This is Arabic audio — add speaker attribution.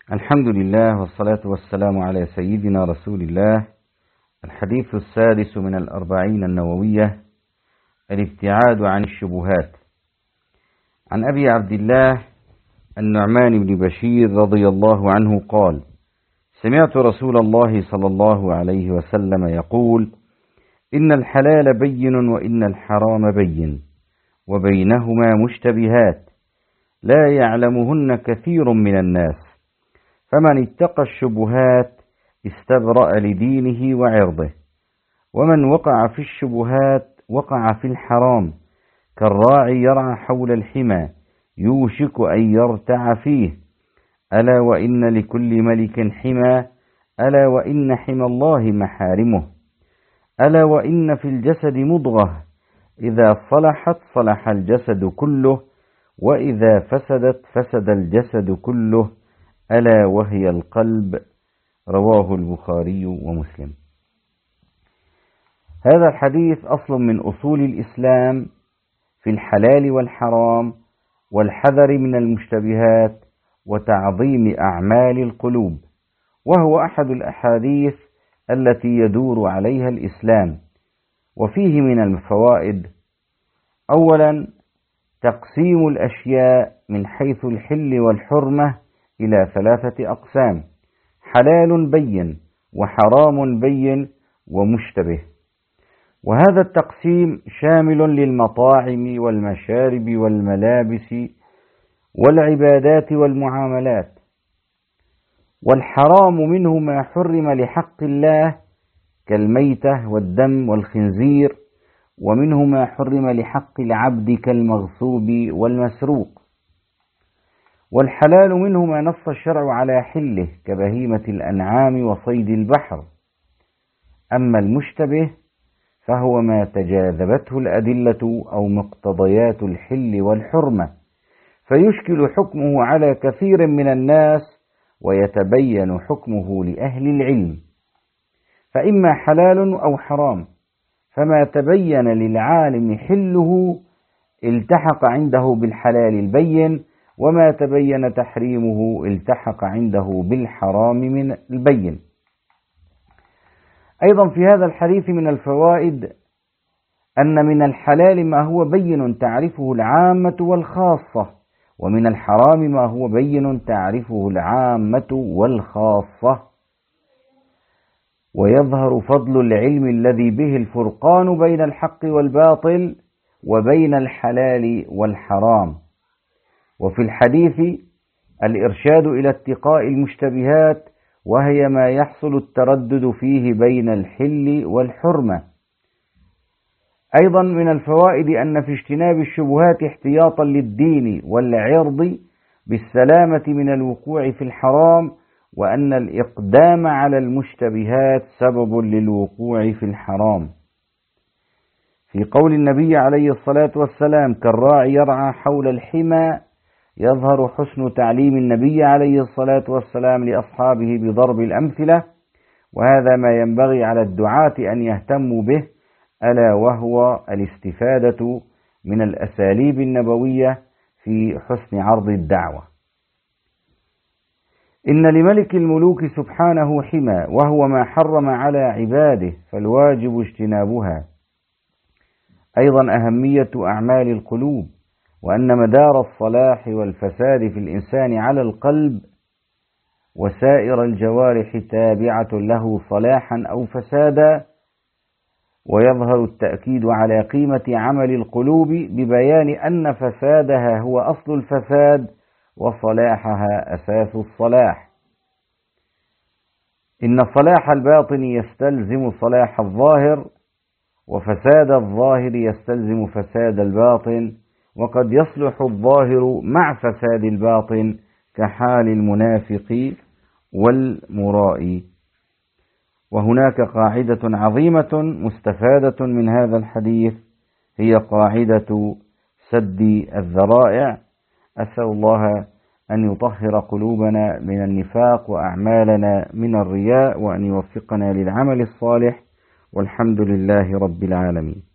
Speaker 1: الحمد لله والصلاة والسلام على سيدنا رسول الله. الحديث السادس من الأربعين النووية: الابتعاد عن الشبهات. عن أبي عبد الله النعمان بن بشير رضي الله عنه قال: سمعت رسول الله صلى الله عليه وسلم يقول: إن الحلال بين وإن الحرام بين وبينهما مشتبهات لا يعلمهن كثير من الناس، فمن اتقى الشبهات استبرأ لدينه وعرضه، ومن وقع في الشبهات وقع في الحرام، كالراعي يرعى حول الحمى يوشك أن يرتع فيه. ألا وإن لكل ملك حمى، ألا وإن حمى الله محارمه. ألا وإن في الجسد مضغة إذا صلحت صلح الجسد كله، وإذا فسدت فسد الجسد كله، ألا وهي القلب. رواه البخاري ومسلم. هذا الحديث أصل من أصول الإسلام في الحلال والحرام والحذر من المشتبهات وتعظيم أعمال القلوب، وهو أحد الأحاديث التي يدور عليها الإسلام. وفيه من الفوائد: أولا، تقسيم الأشياء من حيث الحل والحرمة إلى 3 أقسام: حلال بين وحرام بين ومشتبه. وهذا التقسيم شامل للمطاعم والمشارب والملابس والعبادات والمعاملات. والحرام منه ما حرم لحق الله كالميتة والدم والخنزير، ومنه ما حرم لحق العبد كالمغصوب والمسروق. والحلال منه ما نص الشرع على حله كبهيمة الأنعام وصيد البحر. أما المشتبه فهو ما تجاذبته الأدلة أو مقتضيات الحل والحرمة، فيشكل حكمه على كثير من الناس ويتبين حكمه لأهل العلم، فإما حلال أو حرام، فما تبين للعالم حله التحق عنده بالحلال البين، وما تبين تحريمه التحق عنده بالحرام من البين. أيضا في هذا الحديث من الفوائد أن من الحلال ما هو بين تعرفه العامة والخاصة، ومن الحرام ما هو بين تعرفه العامة والخاصة. ويظهر فضل العلم الذي به الفرقان بين الحق والباطل وبين الحلال والحرام. وفي الحديث الإرشاد إلى اتقاء المشتبهات، وهي ما يحصل التردد فيه بين الحل والحرمة. أيضا من الفوائد أن في اجتناب الشبهات احتياطا للدين والعرض بالسلامة من الوقوع في الحرام، وأن الإقدام على المشتبهات سبب للوقوع في الحرام. في قول النبي عليه الصلاة والسلام: كالراعي يرعى حول الحمى، يظهر حسن تعليم النبي عليه الصلاة والسلام لأصحابه بضرب الأمثلة، وهذا ما ينبغي على الدعاة أن يهتموا به، ألا وهو الاستفادة من الأساليب النبوية في حسن عرض الدعوة. إن لملك الملوك سبحانه حمى، وهو ما حرم على عباده، فالواجب اجتنابها. أيضا أهمية أعمال القلوب، وأن مدار الصلاح والفساد في الإنسان على القلب، وسائر الجوارح تابعة له صلاحا أو فسادا. ويظهر التأكيد على قيمة عمل القلوب ببيان أن فسادها هو أصل الفساد وصلاحها أساس الصلاح. إن صلاح الباطن يستلزم صلاح الظاهر، وفساد الظاهر يستلزم فساد الباطن، وقد يصلح الظاهر مع فساد الباطن كحال المنافق والمرائي. وهناك قاعدة عظيمة مستفادة من هذا الحديث، هي قاعدة سد الذرائع. أسأل الله أن يطهر قلوبنا من النفاق وأعمالنا من الرياء، وأن يوفقنا للعمل الصالح، والحمد لله رب العالمين.